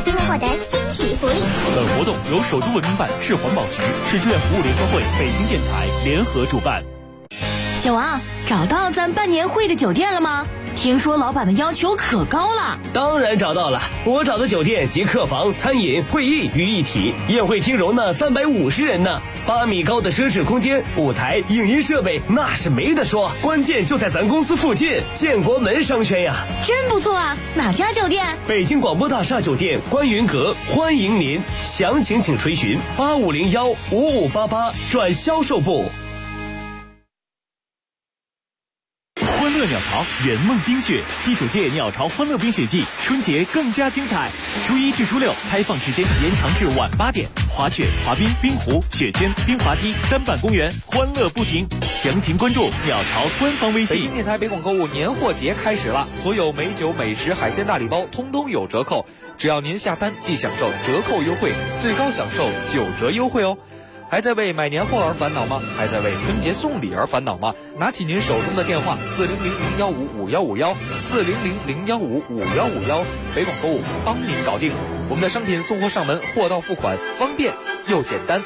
就会获得惊喜福利。 本活动由首都文明办、市环保局、市志愿服务联合会、北京电台联合主办。 小王，找到咱办年会的酒店了吗？听说老板的要求可高了。 当然找到了，我找的酒店集客房、餐饮、会议于一体，宴会厅容纳350人呢，8米高的奢侈空间，舞台、影音设备那是没得说，关键就在咱公司附近，建国门商圈呀。 真不错啊，哪家酒店？ 北京广播大厦酒店观云阁，欢迎您，详情请垂询8501-5588转销售部。 欢乐鸟巢圆梦冰雪第9届鸟巢欢乐冰雪季，春节更加精彩。初1至初6开放时间延长至晚8点，滑雪、滑冰、冰壶、雪圈、冰滑梯、单板公园，欢乐不停。详情关注鸟巢官方微信。 北京电台北广购物年货节开始了，所有美酒、美食、海鲜大礼包通通有折扣，只要您下单即享受折扣优惠，最高享受9折优惠哦。还在为买年货而烦恼吗？还在为春节送礼而烦恼吗？拿起您手中的电话400-0155-5151，400-0155-5151，北广购物帮您搞定。我们的商品送货上门，货到付款，方便又简单。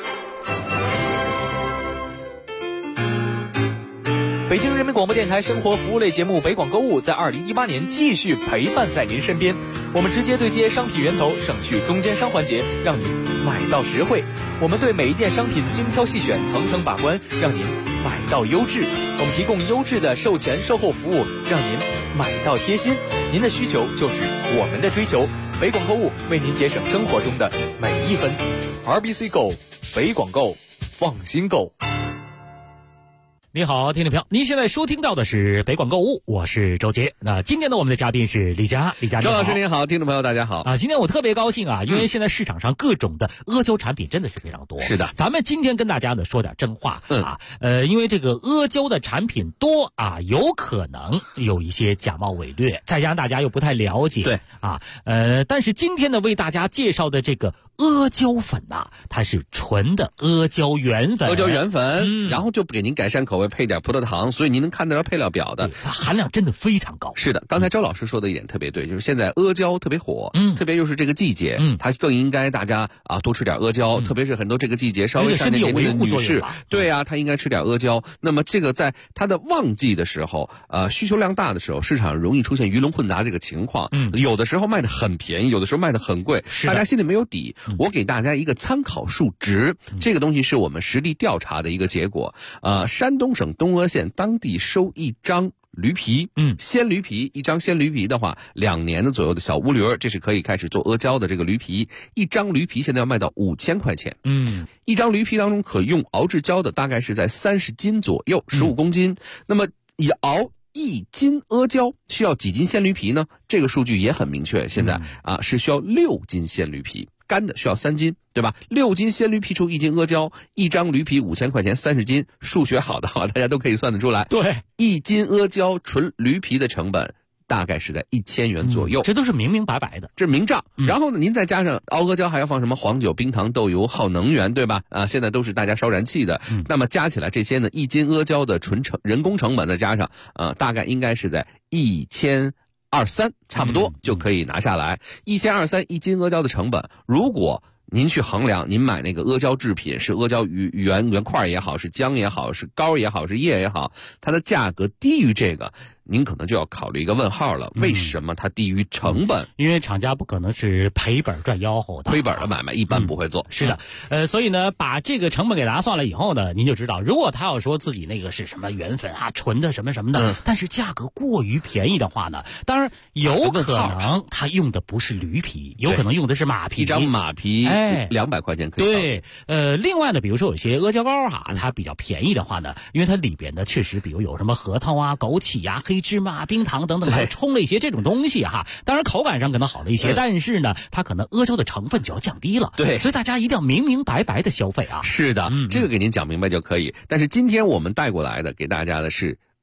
北京人民广播电台生活服务类节目北广购物在2018年继续陪伴在您身边，我们直接对接商品源头，省去中间商环节，让您买到实惠。我们对每一件商品精挑细选，层层把关，让您买到优质。我们提供优质的售前售后服务，让您买到贴心。您的需求就是我们的追求，北广购物为您节省生活中的每一分。RBC Go， 北广购，放心购。 你好，听众朋友，您现在收听到的是北广购物，我是周杰。那今天呢，我们的嘉宾是李佳， 周老师您好，听众朋友大家好啊！今天我特别高兴啊，因为现在市场上各种的阿胶产品真的是非常多。 是的， 咱们今天跟大家呢说点真话啊，因为这个阿胶的产品多啊，有可能有一些假冒伪劣，再加上大家又不太了解， 对啊，但是今天呢为大家介绍的这个阿胶粉呐，它是纯的阿胶原粉， 阿胶原粉，然后就给您改善口味，配点葡萄糖，所以您能看得到配料表的， 含量真的非常高。 是的，刚才周老师说的一点特别对，就是现在阿胶特别火，特别又是这个季节，它更应该大家啊多吃点阿胶，特别是很多这个季节稍微上点年龄的女士，对啊，她应该吃点阿胶。那么这个在它的旺季的时候，需求量大的时候，市场上容易出现鱼龙混杂这个情况，有的时候卖的很便宜，有的时候卖的很贵，大家心里没有底。我给大家一个参考数值，这个东西是我们实地调查的一个结果。山东省东阿县当地收一张驴皮，鲜驴皮，一张鲜驴皮的话，2年的左右的小乌驴，这是可以开始做阿胶的这个驴皮，一张驴皮现在要卖到5000块钱。一张驴皮当中可用熬制胶的大概是在30斤左右，15公斤。那么以熬1斤阿胶需要几斤鲜驴皮呢？这个数据也很明确，现在是需要6斤鲜驴皮。干的需要3斤，对吧？6斤鲜驴皮除1斤阿胶，一张驴皮5000块钱，30斤，数学好的话，大家都可以算得出来。 对 ，1斤阿胶纯驴皮的成本大概是在1000元左右， 这都是明明白白的， 这是明账。然后呢，您再加上熬阿胶还要放什么黄酒、冰糖、豆油，耗能源，对吧？现在都是大家烧燃气的，那么加起来这些呢，1斤阿胶的人工成本再加上，大概应该是在1200-1300差不多就可以拿下来。1200-1300一斤阿胶的成本，如果您去衡量，您买那个阿胶制品，是阿胶原块也好，是浆也好，是膏也好，是液也好，它的价格低于这个，您可能就要考虑一个问号了，为什么它低于成本？ 因为厂家不可能是赔本赚吆喝的， 亏本的买卖一般不会做。 是的，所以呢，把这个成本给拿算了以后呢，您就知道，如果他要说自己那个是什么原粉啊、纯的什么什么的，但是价格过于便宜的话呢，当然有可能他用的不是驴皮，有可能用的是马皮， 一张马皮200块钱可以。 对，另外呢，比如说有些阿胶膏它比较便宜的话呢，因为它里边呢确实比如有什么核桃啊、枸杞啊、黑芝麻、冰糖等等，还冲了一些这种东西当然口感上可能好了一些，但是呢，它可能阿胶的成分就要降低了。 对， 所以大家一定要明明白白的消费啊。 是的，这个给您讲明白就可以。但是今天我们带过来的给大家的是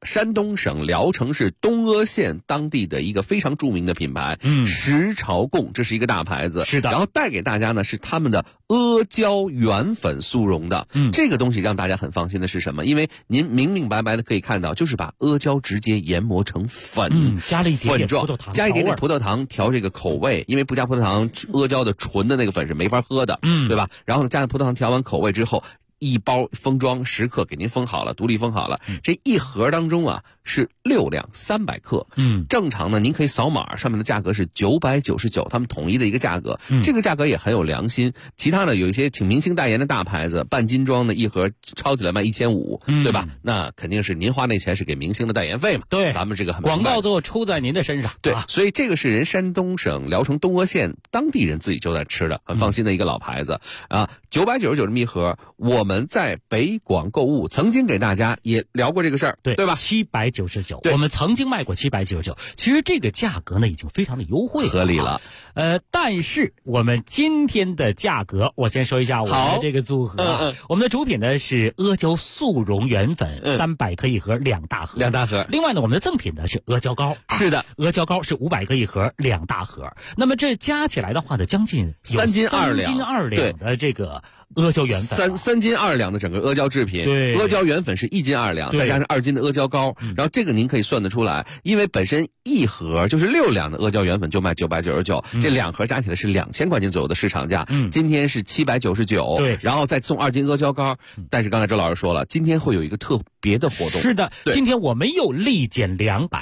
山东省聊城市东阿县当地的一个非常著名的品牌，石潮贡，这是一个大牌子。 是的。 然后带给大家呢是他们的阿胶原粉速溶的。这个东西让大家很放心的是什么？因为您明明白白的可以看到，就是把阿胶直接研磨成粉， 加了一点点葡萄糖， 加一点点葡萄糖调这个口味，因为不加葡萄糖，阿胶的纯的那个粉是没法喝的，对吧？然后呢，加上葡萄糖调完口味之后，一包封装10克给您封好了，独立封好了。这一盒当中啊是6两300克。正常呢，您可以扫码，上面的价格是999，他们统一的一个价格。这个价格也很有良心。其他的有一些请明星代言的大牌子，半斤装的一盒抄起来卖1500，对吧？那肯定是您花那钱是给明星的代言费嘛。 对， 咱们这个很广告都出在您的身上。 对，所以这个是人山东省聊城东阿县当地人自己就在吃的，很放心的一个老牌子啊。999这么一盒，我们在北广购物曾经给大家也聊过这个事儿，对吧 ？799，我们曾经卖过799。其实这个价格呢已经非常的优惠合理了。 但是我们今天的价格，我先说一下我们的这个组合。我们的主品呢是阿胶速溶原粉，300克一盒，2大盒。另外呢，我们的赠品呢是阿胶膏。 是的， 阿胶膏是500克一盒，2大盒。那么这加起来的话呢，将近 3斤2 两的这个阿胶原粉 ，3斤2两的整个阿胶制品。 对， 阿胶原粉是1斤2两，再加上2斤的阿胶膏，然后这个您可以算得出来，因为本身一盒就是6两的阿胶原粉就卖999，这2盒加起来是2000块钱左右的市场价。今天是799， 对， 然后再送2斤阿胶膏。但是刚才周老师说了，今天会有一个特别的活动。 是的，今天我们又立减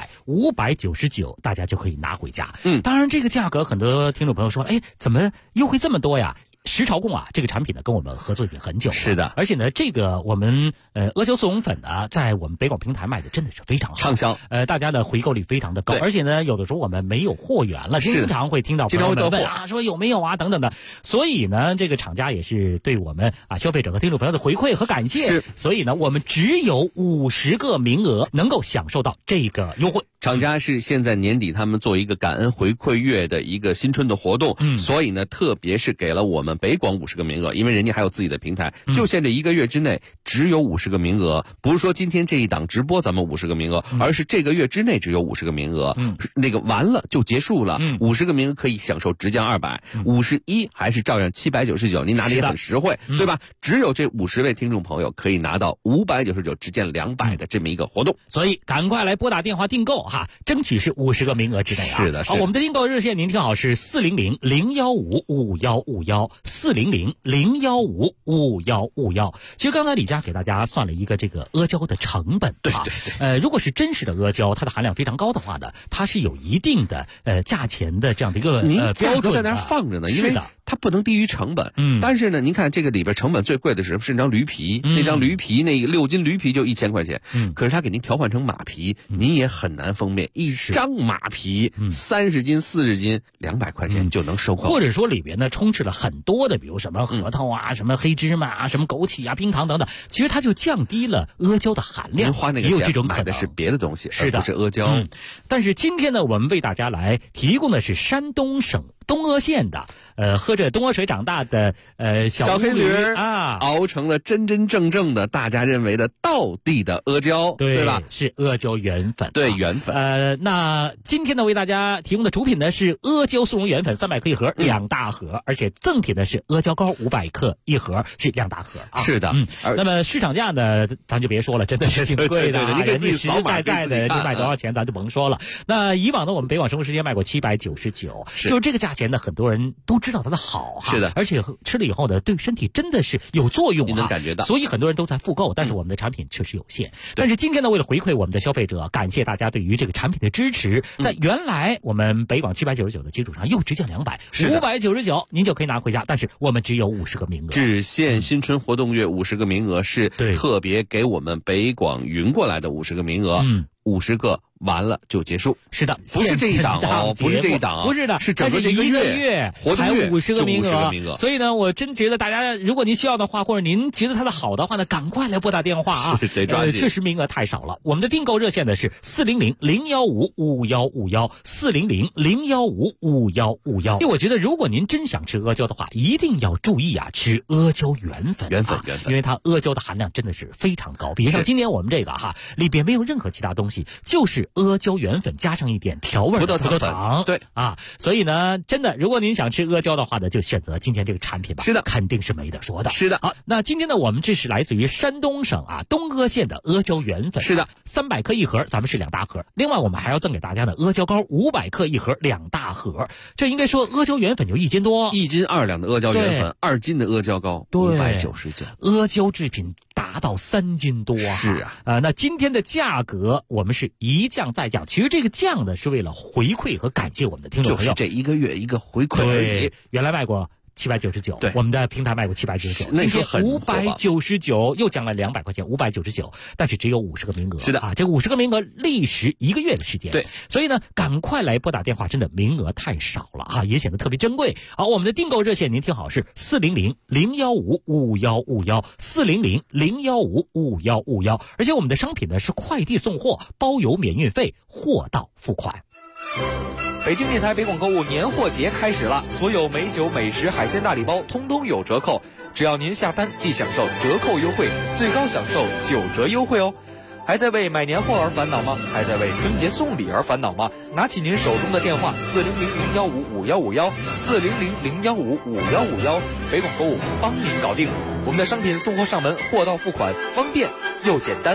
200，599，大家就可以拿回家。当然这个价格很多听众朋友说，哎，怎么优惠这么多呀？石潮贡啊，这个产品呢跟我们合作已经很久了。 是的， 而且呢，这个我们阿胶速溶粉呢，在我们北广平台卖的真的是非常好， 畅销。 大家的回购率非常的高，而且呢，有的时候我们没有货源了，经常会听到朋友们问啊，说有没有啊等等的。所以呢，这个厂家也是对我们消费者和听众朋友的回馈和感谢。 是， 所以呢，我们只有50个名额能够享受到这个优惠。 厂家是现在年底他们做一个感恩回馈月的一个新春的活动，所以呢，特别是给了我们北广50个名额，因为人家还有自己的平台，就限这1个月之内只有50个名额，不是说今天这一档直播咱们50个名额，而是这个月之内只有50个名额，那个完了就结束了，50个名额可以享受直降200，51还是照样799，您拿的也很实惠，对吧？只有这50位听众朋友可以拿到599直降200的这么一个活动， 所以赶快来拨打电话订购争取是50个名额之内啊！ 是的， 我们的订购热线您听好是400-015-5151，400-015-5151。其实刚才李佳给大家算了一个这个阿胶的成本， 对。 如果是真实的阿胶，它的含量非常高的话呢，它是有一定的价钱的这样的一个标准在那放着呢，因为它不能低于成本。但是呢，您看这个里边成本最贵的是那张驴皮，那张驴皮那6斤驴皮就1000块钱，可是它给您调换成马皮，您也很难分辨一张马皮30斤40斤200块钱就能收购， 或者说里边呢充斥了很多的，比如什么核桃啊、什么黑芝麻啊、什么枸杞啊、冰糖等等，其实它就降低了阿胶的含量。 您花那个钱买的是别的东西， 是的， 而不是阿胶。 但是今天呢，我们为大家来提供的是山东省东阿县的喝着东阿水长大的小黑驴啊， 熬成了真真正正的大家认为的道地的阿胶，对吧？ 是阿胶原粉， 对，原粉。 那今天呢，为大家提供的主品呢是阿胶速溶原粉300克一盒，2大盒，而且赠品呢是阿胶膏500克一盒，是2大盒啊。 是的， 那么市场价呢，咱就别说了，真的是挺贵的， 你给自己实实在在的，你卖多少钱咱就甭说了。那以往呢，我们北广生活时间卖过799，就是这个价钱呢，很多人都知道它的好是的， 而且吃了以后呢，对身体真的是有作用， 你能感觉到， 所以很多人都在复购，但是我们的产品确实有限。但是今天呢，为了回馈我们的消费者，感谢大家对于这个产品的支持，在原来我们北广799的基础上又直降200，599您就可以拿回家，但是我们只有50个名额， 只限新春活动月50个名额，是特别给我们北广匀过来的50个名额，50个完了就结束。 是的， 不是这一档哦，不是这一档， 不是的， 是整个这个月活动月 50个名额。 所以呢，我真觉得大家，如果您需要的话，或者您觉得它的好的话呢，赶快来拨打电话啊！ 是得抓紧， 确实名额太少了。我们的订购热线呢是400-015-5151，400-015-5151。因为我觉得，如果您真想吃阿胶的话，一定要注意啊，吃阿胶原粉，因为它阿胶的含量真的是非常高。比如像今年我们这个里边没有任何其他东西，就是阿胶原粉加上一点调味的葡萄糖， 对啊，所以呢，真的，如果您想吃阿胶的话呢，就选择今天这个产品吧。 是的， 肯定是没得说的。 是的， 好，那今天呢，我们这是来自于山东省东阿县的阿胶原粉。 是的 ，300克一盒，咱们是2大盒。另外，我们还要赠给大家的阿胶膏500克一盒，2大盒。这应该说阿胶原粉就1斤多 ，1斤2两的阿胶原粉，2斤的阿胶膏599。 阿胶制品达到3斤多啊！ 是啊， 那今天的价格我们是一降再降，其实这个降呢是为了回馈和感谢我们的听众朋友， 就是这一个月一个回馈而已。 原来卖过799， 对， 我们的平台卖过799， 那时候很 599，又降了200块钱，599，但是只有50个名额。 是的这50个名额历时1个月的时间。 对， 所以呢，赶快来拨打电话，真的名额太少了也显得特别珍贵。好，我们的订购热线您听好是400-015-5151，400-015-5151，而且我们的商品呢是快递送货，包邮免运费，货到付款。 北京电台北广购物年货节开始了，所有美酒、美食、海鲜大礼包通通有折扣，只要您下单即享受折扣优惠，最高享受9折优惠哦。还在为买年货而烦恼吗？还在为春节送礼而烦恼吗？拿起您手中的电话400-015-5151，400-015-5151，北广购物帮您搞定。我们的商品送货上门，货到付款，方便又简单。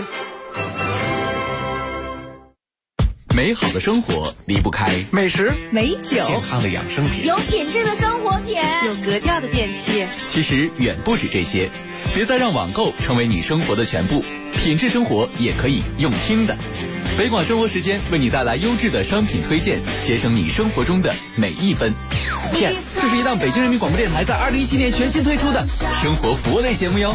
美好的生活离不开美食、 美酒、 健康的养生品， 有品质的生活品， 有格调的电器。 其实远不止这些，别再让网购成为你生活的全部，品质生活也可以用听的。北广生活时间为你带来优质的商品推荐，节省你生活中的每一分。Yes， 这是一档北京人民广播电台在2017年全新推出的生活服务类节目哟。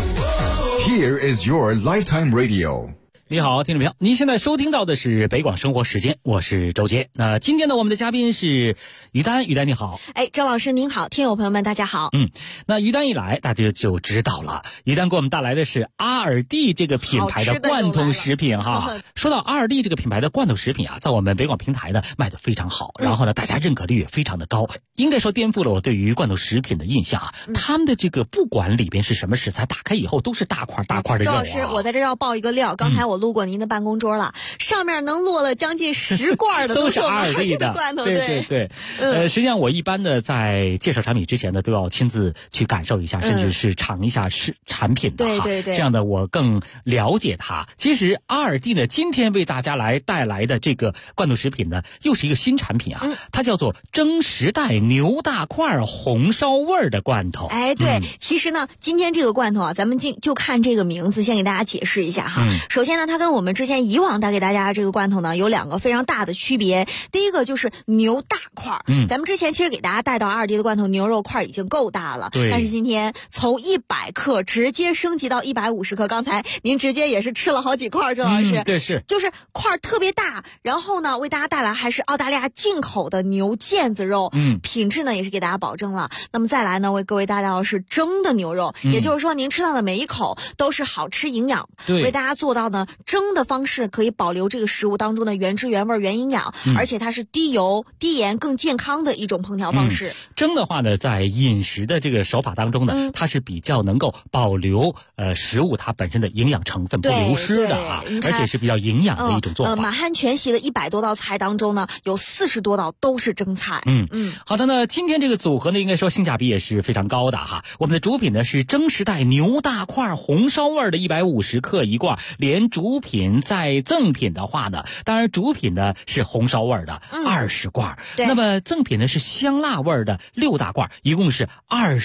Here is your lifetime radio。 你好，听众朋友，您现在收听到的是北广生活时间，我是周杰。那今天呢，我们的嘉宾是于丹，于丹你好。 周老师您好，听友朋友们大家好。 那于丹一来，大家就知道了，于丹给我们带来的是阿尔蒂这个品牌的罐头食品说到阿尔蒂这个品牌的罐头食品在我们北广平台呢卖得非常好，然后呢大家认可率也非常的高，应该说颠覆了我对于罐头食品的印象他们的这个不管里边是什么食材，打开以后都是大块大块的肉。 周老师，我在这要爆一个料，刚才我路过您的办公桌了，上面能落了将近10罐的都是阿尔蒂的罐头。 对，实际上我一般的在介绍产品之前呢，都要亲自去感受一下，甚至是尝一下产品的对， 这样的我更了解它。其实阿尔蒂呢，今天为大家来带来的这个罐头食品呢，又是一个新产品它叫做蒸时代牛大块红烧味的罐头。 对，其实呢，今天这个罐头咱们就看这个名字，先给大家解释一下首先呢，它跟我们之前以往带给大家这个罐头呢有2个非常大的区别。第一个就是牛大块，咱们之前其实给大家带到阿尔蒂的罐头牛肉块已经够大了，但是今天从100克直接升级到150克，刚才您直接也是吃了好几块，周老师。 对，是， 就是块特别大，然后呢为大家带来还是澳大利亚进口的牛腱子肉，品质呢也是给大家保证了。那么再来呢，为各位带到的是蒸的牛肉，也就是说您吃到的每一口都是好吃营养，为大家做到呢蒸的方式可以保留这个食物当中的原汁原味原营养，而且它是低油低盐更健康的一种烹调方式。 蒸的话呢，在饮食的这个手法当中呢，它是比较能够保留食物它本身的营养成分不流失的而且是比较营养的一种做法。 满汉全席的100多道菜当中呢，有40多道都是蒸菜。 好的呢，今天这个组合呢，应该说性价比也是非常高的我们的主品呢是蒸时代牛大块红烧味的150克一罐，连主品再赠品的话呢，当然主品呢是红烧味的20罐，那么赠品呢是香辣味的6大罐，一共是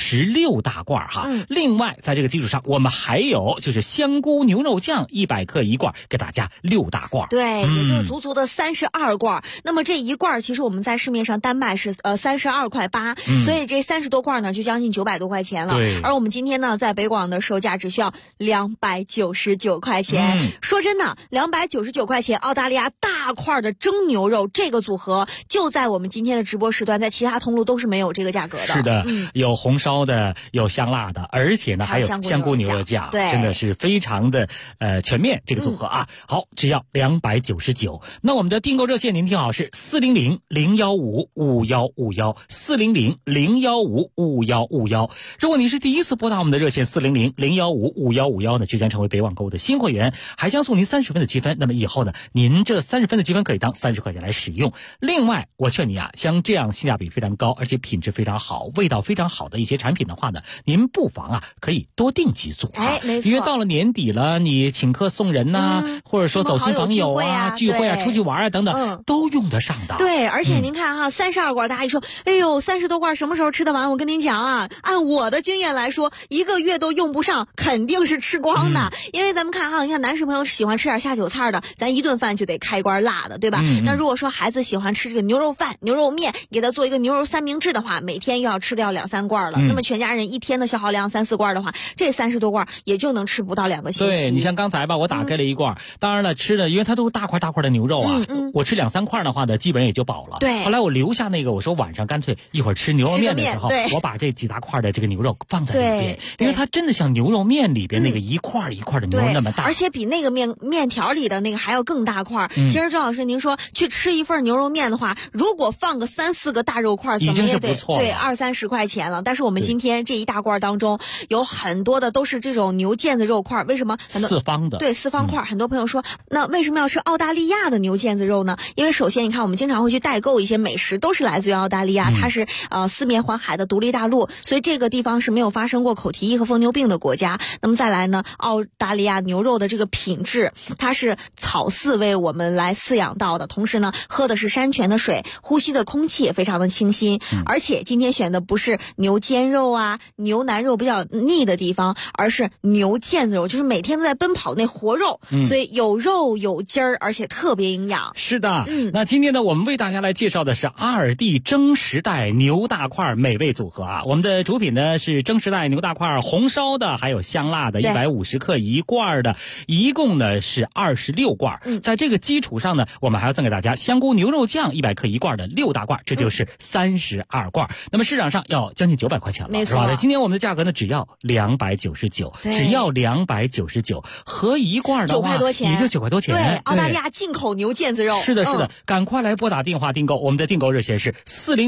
26大罐另外在这个基础上，我们还有就是香菇牛肉酱100克一罐，给大家6大罐。 对，也就是足足的32罐。那么这一罐其实我们在市面上单卖是32.8块，所以这30多罐呢就将近900多块钱了。而我们今天呢在北广的售价只需要299块钱。 说真的，299块钱澳大利亚大块的蒸牛肉，这个组合就在我们今天的直播时段，在其他通路都是没有这个价格的。 是的，有红烧的，有香辣的，而且呢还有香菇牛肉酱， 对， 真的是非常的全面这个组合啊。好，只要299。那我们的订购热线您听好，是400-015-5151，400-015-5151。如果您是第一次拨打我们的热线400-015-5151呢，就将成为北网购物的新会员，还将送您30分的积分。那么以后呢，您这30分的积分可以当30块钱来使用。另外，我劝你啊，像这样性价比非常高，而且品质非常好、味道非常好的一些产品的话呢，您不妨啊可以多订几组啊。 没错。 因为到了年底了，你请客送人呐，或者说走亲访友啊、聚会啊、出去玩啊等等，都用得上的。 对，而且您看哈，32罐，大家一说，哎呦，30多罐什么时候吃得完？我跟您讲啊，按我的经验来说，1个月都用不上，肯定是吃光的。因为咱们看哈，你看男士朋友喜欢吃点下酒菜的，咱一顿饭就得开罐辣的，对吧？那如果说孩子喜欢吃这个牛肉饭、牛肉面，给他做一个牛肉三明治的话，每天又要吃掉2-3罐了。那么全家人一天的消耗量3-4罐的话，这30多罐也就能吃不到2个星期。 对，你像刚才吧，我打开了一罐，当然了，吃的因为它都是大块的牛肉啊，我吃2-3块的话呢，基本也就饱了。 对。 后来我留下那个，我说晚上干脆一会儿吃牛肉面的时候，我把这几大块的这个牛肉放在里边，因为它真的像牛肉面里边那个一块一块的牛肉那么大， 而且比那个面条里的那个还要更大块。其实周老师，您说去吃一份牛肉面的话，如果放个3-4个大肉块，怎么也得对20-30块钱了。但是我们今天这一大罐当中有很多的都是这种牛腱子肉块，为什么？ 四方的。 对，四方块。很多朋友说，那为什么要吃澳大利亚的牛腱子肉呢？因为首先你看，我们经常会去代购一些美食，都是来自于澳大利亚，它是四面环海的独立大陆，所以这个地方是没有发生过口蹄疫和疯牛病的国家。那么再来呢，澳大利亚牛肉的这个品质，它是草饲为我们来饲养到的，同时呢，喝的是山泉的水，呼吸的空气也非常的清新。而且今天选的不是牛肩肉啊、牛腩肉比较腻的地方，而是牛腱子肉，就是每天都在奔跑那活肉，所以有肉有筋儿，而且特别营养。 是的，那今天呢，我们为大家来介绍的是阿尔蒂蒸时代牛大块美味组合啊。我们的主品呢是蒸时代牛大块红烧的，还有香辣的150克一罐的，一共呢是26罐。在这个基础上呢，我们还要赠给大家香菇牛肉酱100克一罐的6大罐，这就是32罐。那么市场上要将近900块钱了， 没错。 今天我们的价格呢只要299，只要299，合一罐的话 9块多钱， 也就9块多钱。 对，澳大利亚进口牛腱子肉。 是的，是的，赶快来拨打电话订购，我们的订购热线是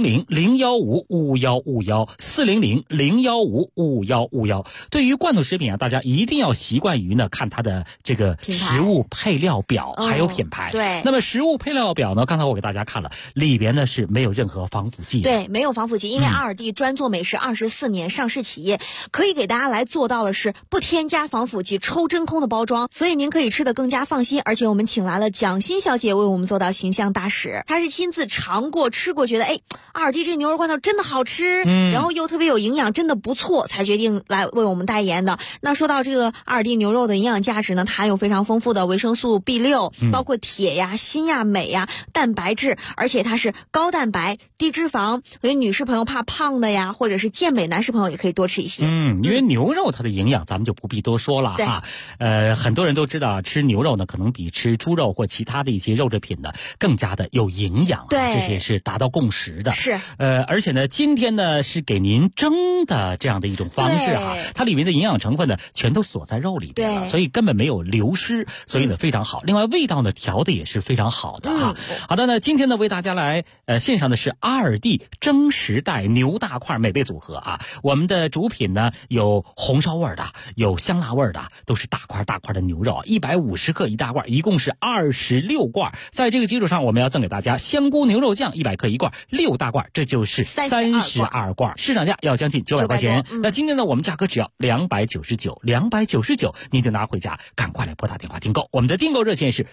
400-015-5151，400-015-5151。对于罐头食品啊，大家一定要习惯于呢看它的这个食物配料表还有品牌。 对， 那么食物配料表呢，刚才我给大家看了，里边呢是没有任何防腐剂的。 对，没有防腐剂，因为阿尔蒂专做美食24年，上市企业可以给大家来做到的是不添加防腐剂、抽真空的包装，所以您可以吃得更加放心。而且我们请来了蒋欣小姐为我们做到形象大使，她是亲自尝过吃过，觉得阿尔蒂这牛肉罐头真的好吃，然后又特别有营养，真的不错，才决定来为我们代言的。那说到这个阿尔蒂牛肉的营养价值呢，它含有非常丰富的维生素 B6，包括铁呀、锌呀、镁呀、蛋白质，而且它是高蛋白、低脂肪，所以女士朋友怕胖的呀，或者是健美男士朋友也可以多吃一些。 因为牛肉它的营养咱们就不必多说了哈。很多人都知道吃牛肉呢，可能比吃猪肉或其他的一些肉制品呢更加的有营养， 对， 这些是达到共识的。 是， 而且呢，今天呢是给您蒸的这样的一种方式啊，它里面的营养成分呢全都锁在肉里边了，所以根本没有流失，所以呢非常好。另外味道呢调的也是非常好的啊。好的呢，今天呢为大家来献上的是阿尔蒂蒸时代牛大块美味组合啊。我们的主品呢有红烧味的，有香辣味的，都是大块的牛肉，150克一大罐，一共是26罐。在这个基础上，我们要赠给大家香菇牛肉酱100克一罐，6大罐，这就是32罐，市场价要将近900块钱。那今天呢，我们价格只要299，您就拿回家，赶快来拨打电话订购。我们的订购热线是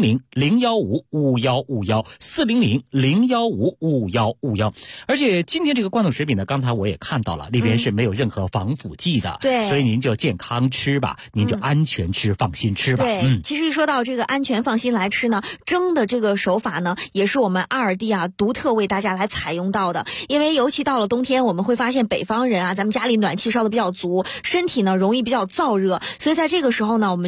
400-015-5151，400-015-5151。而且今天这个罐头食品呢，刚才我也看到了，里边是没有任何防腐剂的， 对， 所以您就健康吃吧，您就安全吃，放心吃吧。 对，其实一说到这个安全放心来吃呢，蒸的这个手法呢，也是我们阿尔蒂啊独特为大家来采用到的。因为尤其到了冬天，我们会发现北方人啊，咱们家里暖气烧的比较足，身体呢容易比较燥热，所以在这个时候呢，我们去吃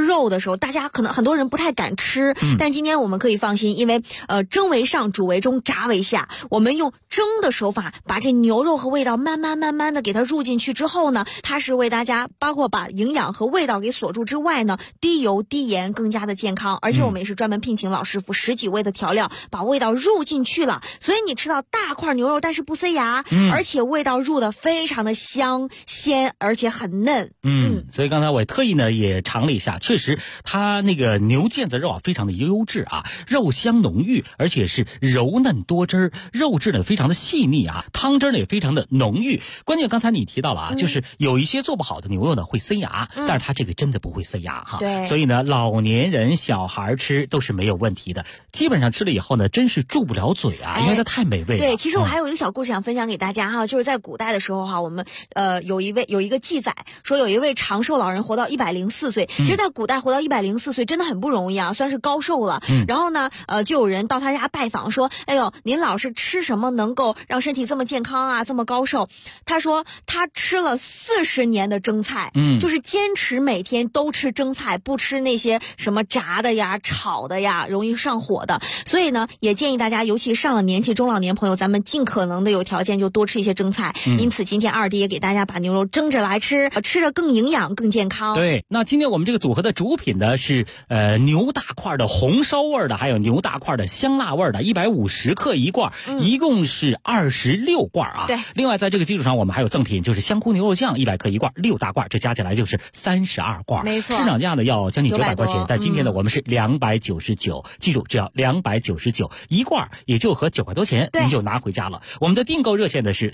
肉的时候，大家可能很多人不太敢吃，但今天我们可以放心，因为蒸为上，煮为中，炸为下，我们用蒸的手法把这牛肉和味道慢慢的给它入进去之后呢，它是为大家包括把营养和味道给锁住之外呢，低油低盐，更加的健康。而且我们也是专门聘请老师傅10几味的调料，把味道入进去了，所以你吃到大块牛肉但是不塞牙，而且味道入的非常的香鲜，而且很嫩。 所以刚才我特意呢也尝了一下，确实它那个牛腱子肉啊非常的优质啊，肉香浓郁，而且是柔嫩多汁，肉质呢非常的细腻啊，汤汁呢也非常的浓郁。关键刚才你提到了啊，就是有一些做不好的牛肉呢会塞牙，但是它这个真的不会塞牙哈。 对， 所以呢老年人小孩吃都是没有问题的，基本上吃了以后呢真是住不了嘴啊，因为它太美味了。 对，其实我还有一个小故事想分享给大家哈，就是在古代的时候哈，我们有一个记载说有一位长寿老人活到104岁，其实在古代活到104岁真的很不容易啊，算是高寿了。然后呢就有人到他家拜访说，哎呦，您老是吃什么能够让身体这么健康啊，这么高寿？他说他吃了40年的蒸菜，就是坚持每天都吃蒸菜，不吃那些什么炸的呀、炒的呀，容易上火的。所以呢，也建议大家，尤其上了年纪中老年朋友，咱们尽可能的有条件就多吃一些蒸菜。因此今天二弟也给大家把牛肉蒸着来吃，吃着更营养更健康。 对，那今天我们这个组合的主品呢是牛大块的红烧味的，还有牛大块的香辣味的，150克一罐，一共是26罐啊。 对， 另外在这个基础上我们还有赠品，就是香菇牛肉酱100克一罐，6大罐，这加起来就是32罐。 没错， 市场价呢要将近900块钱，但今天呢我们是299，记住只要299一罐，也就合9块多钱，您就拿回家了。我们的订购热线呢是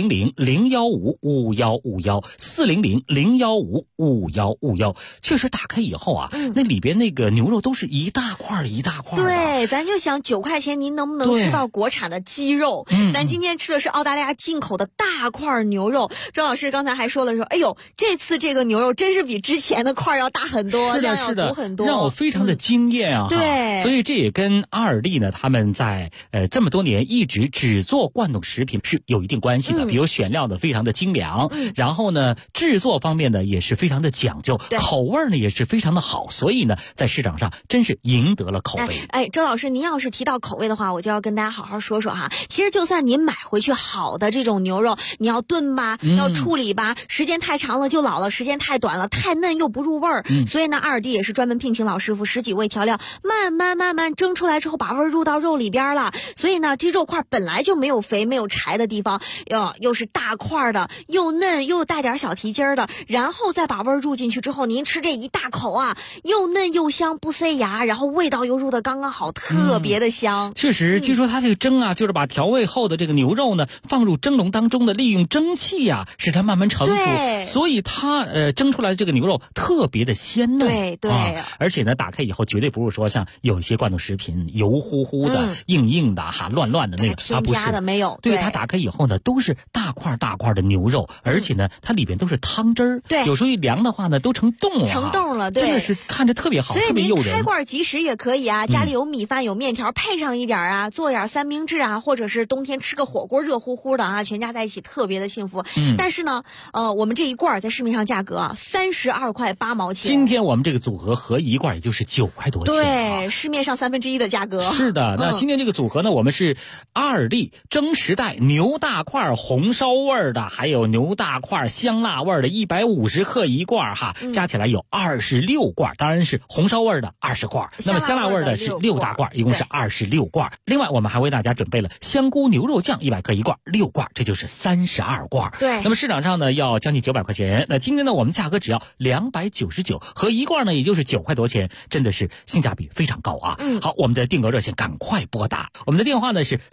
400-015-5151，400-015-5151。确实打开以后啊，那里边那个牛肉都是一大块一大块的。 对，咱就想9块钱您能不能吃到国产的鸡肉？咱今天吃的是澳大利亚进口的大块牛肉。周老师刚才还说了说，哎呦，这次这个牛肉真是比之前的块要大很多，量要足很多， 让我非常的惊艳啊！ 对， 所以这也跟阿尔利呢他们在这么多年一直只做罐头食品是有一定关系的。比如选料的非常的精良，然后呢制作方面呢也是非常的讲究，口味呢也是非常的好，所以呢在市场上真是赢得了口碑。 周老师，您要是提到口味的话，我就要跟大家好好说说哈。其实就算您买回去好的这种牛肉，你要炖吧，要处理吧，时间太长了就老了，时间太短了太嫩又不入味儿。所以呢，阿尔蒂也是专门聘请老师傅10几味调料，慢慢蒸出来之后，把味儿入到肉里边了。所以呢，这肉块本来就没有肥没有柴的地方，又是大块的，又嫩又带点小蹄筋的，然后再把味儿入进去之后，您吃这一大口啊，又嫩又香，不塞牙，然后味道又入得刚刚好，特别的香。 确实，据说它这个蒸啊，就是把调味后的这个牛肉呢放入蒸笼当中的，利用蒸汽呀，使它慢慢成熟，所以它蒸出来的这个牛肉特别的鲜嫩。 对， 而且呢，打开以后绝对不是说像有一些罐头食品油乎乎的、硬的乱的那个，它不是添加的没有。 对，它打开以后呢，都是大块的牛肉，而且呢，它里边都是汤汁儿。 对， 有时候一凉的话呢，都成冻了。对，真的是看着特别好，特别诱人。 所以您开罐即食也可以啊，家里有米饭有面条，配上一点啊，做点三明治啊，或者是冬天吃个火锅热乎乎的啊，全家在一起特别的幸福。但是呢，我们这一罐在市面上价格啊32块8毛钱。 今天我们这个组合合一罐也就是9块多钱。 对，市面上1/3的价格。 是的，那今天这个组合呢，我们是阿尔利蒸时代牛大块红烧味的，还有牛大块香辣味的150克一罐哈，加起来有26罐，当然是红烧味的20罐，那么香辣味的是6大罐，一共是26罐。另外我们还为大家准备了香菇牛肉酱100克一罐，6罐，这就是32罐。 对， 那么市场上呢要将近900块钱，那今天呢我们价格只要299，合一罐呢也就是9块多钱，真的是性价比非常高啊。好，我们的订购热线赶快拨打，我们的电话呢是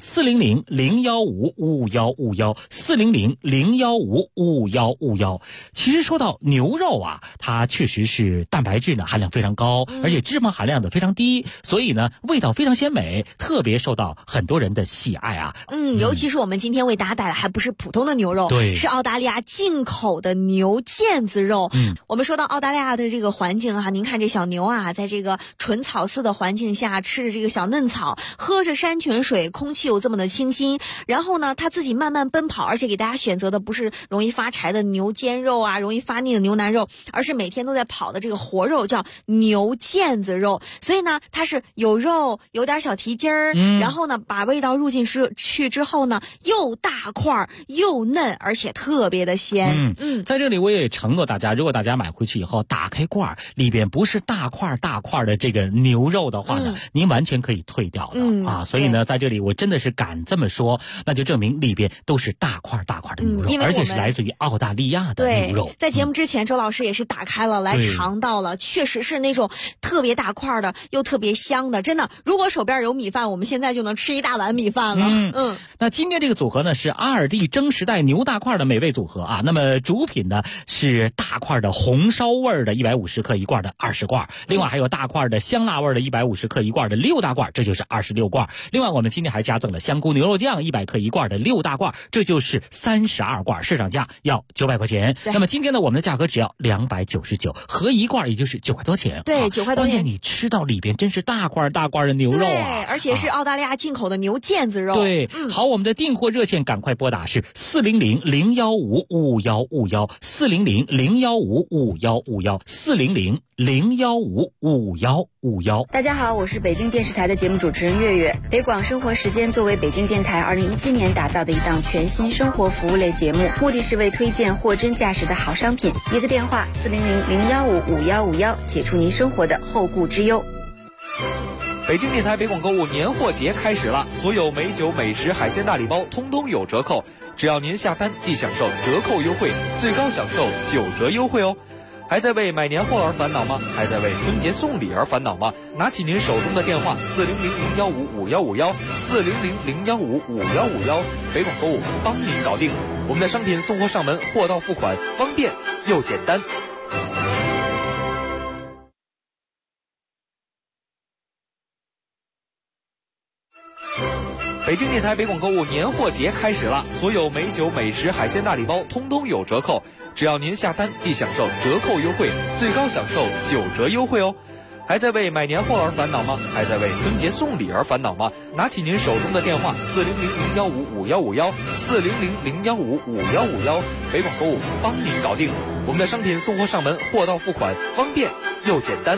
400-015-5151，400-015-5151。其实说到牛肉啊，它确实是蛋白质呢含量非常高，而且脂肪含量的非常低，所以呢味道非常鲜美，特别受到很多人的喜爱啊。 尤其是我们今天为大家带来还不是普通的牛肉， 对， 是澳大利亚进口的牛腱子肉。我们说到澳大利亚的这个环境啊，您看这小牛啊，在这个纯草饲的环境下，吃着这个小嫩草，喝着山泉水，空气又这么的清新，然后呢它自己慢慢奔跑，而且给大家选择的不是容易发柴的牛肩肉啊，容易发腻的牛腩肉，而是每天都在跑的这个活肉，叫牛腱子肉，所以呢它是有肉有点小蹄筋儿，然后呢把味道入进去之后呢，又大块又嫩，而且特别的鲜。 在这里我也承诺大家，如果大家买回去以后打开罐里边不是大块的这个牛肉的话呢，您完全可以退掉的所以呢在这里我真的是敢这么说，那就证明里边都是大块的牛肉，而且是来自于澳大利亚的牛肉。 在节目之前周老师也是打开了来尝到了，确实是那种特别大块的又特别香的，真的如果手边有米饭，我们现在就能吃一大碗米饭了。 那今天这个组合呢是阿尔蒂蒸时代牛大块的美味组合那么主品呢是大块的红烧味的150克一罐的20罐，另外还有大块的香辣味的150克一罐的6大罐，这就是26罐。另外我们今天还加赠了香菇牛肉酱100克一罐的6大罐，这就是32罐，市场价要900块钱。那么今天呢我们的价格只要299，合一罐也就是9块多钱。 对，9块多钱。 关键你吃到里边真是大块的牛肉对，而且是澳大利亚进口的牛腱子肉。 对，好，我们的订货热线赶快拨打是400-015-5151，400-015-5151，400-015-5151。 大家好，我是北京电视台的节目主持人月月。北广生活时间作为北京电台2017年打造的一档全新生活服务类节目，目的是为推荐货真价实的好商品。一个电话400-015-5151，解除您生活的后顾之忧。 北京电台北广购物年货节开始了，所有美酒美食海鲜大礼包通通有折扣，只要您下单即享受折扣优惠，最高享受9折优惠哦。还在为买年货而烦恼吗？还在为春节送礼而烦恼吗？拿起您手中的电话400-015-5151，400-015-5151，北广购物帮您搞定。我们的商品送货上门，货到付款，方便又简单。北京电台北广购物年货节开始了，所有美酒美食海鲜大礼包通通有折扣，只要您下单即享受折扣优惠，最高享受9折优惠哦。还在为买年货而烦恼吗？还在为春节送礼而烦恼吗？拿起您手中的电话400-015-5151，400-015-5151，北广购物帮您搞定。我们的商品送货上门，货到付款，方便又简单。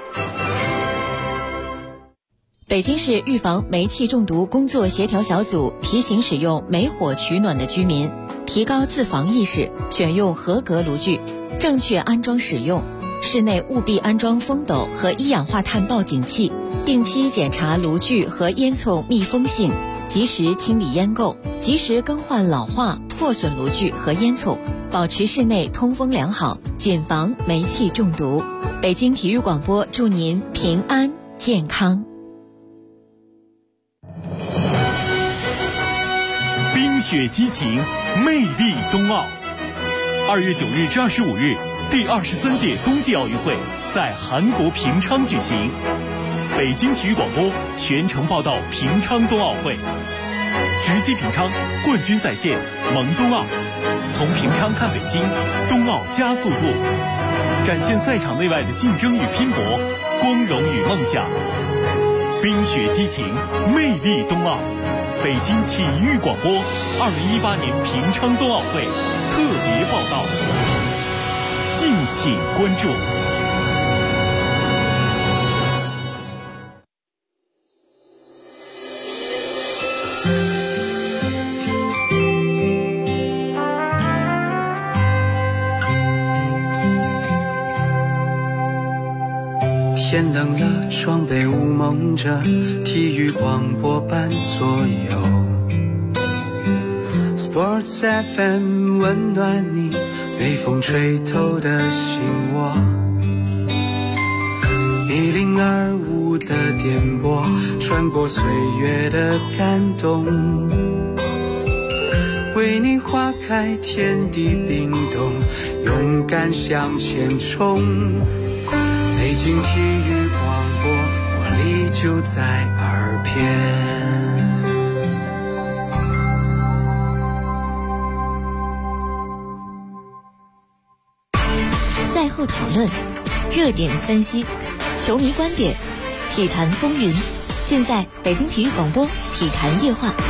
北京市预防煤气中毒工作协调小组提醒使用煤火取暖的居民提高自防意识，选用合格炉具，正确安装使用。室内务必安装风斗和一氧化碳报警器，定期检查炉具和烟囱密封性，及时清理烟垢，及时更换老化破损炉具和烟囱，保持室内通风良好，谨防煤气中毒。北京体育广播祝您平安健康。 冰雪激情，魅力冬奥。2月9日至25日，第23届冬季奥运会在韩国平昌举行。北京体育广播全程报道平昌冬奥会，直击平昌，冠军在线，萌冬奥。从平昌看北京，冬奥加速度，展现赛场内外的竞争与拼搏，光荣与梦想。冰雪激情，魅力冬奥。北京体育广播2018年平昌冬奥会特别报道，敬请关注。 天冷了，窗被雾蒙着，体育广播伴左右。Sports FM 温暖你，被风吹透的心窝。1025的电波，穿过岁月的感动，为你花开，天地冰冻，勇敢向前冲。北京体育广播，活力就在耳边。 赛后讨论，热点分析，球迷观点，体坛风云，尽在北京体育广播体坛夜话。